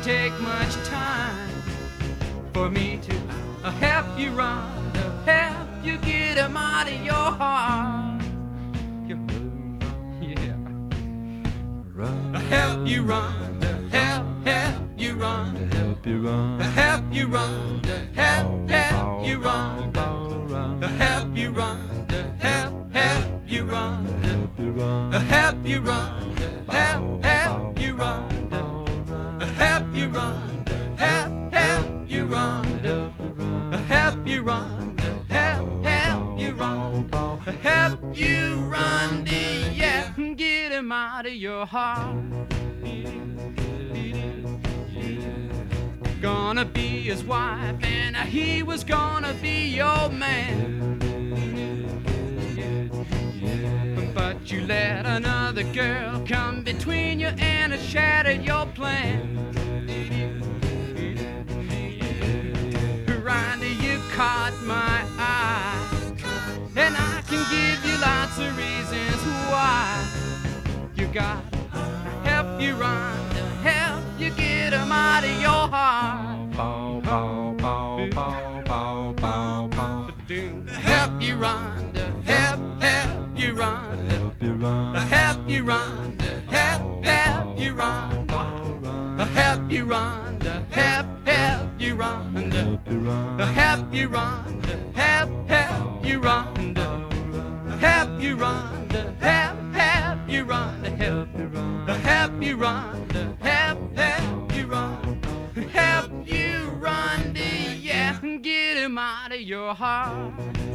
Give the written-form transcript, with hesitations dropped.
take much time for me to help you run, to help you get him out of your heart. Yeah. Help you run, to help you run, to help you run, to help you run, to help you run, to help you run, to help you run, to help you run, to help you run, to help you run, to help you run, to help you run, to help you run, to help you run, to help you run, yeah, get him out of your heart. Gonna be his wife and he was gonna be your man, but you let another girl come between you and it shattered your plan. Randy, you caught my eye, and I can give you lots of reasons why. You gotta help you run, to help you get him out of your heart. Help you run, to help you run, to help you run, to help you run, to help you run, to help you run, to help you run, to help you run, to help you run, to help you run, to help you run, to help you run, to help you run, to help you run, help you run, yeah, get him out of your heart.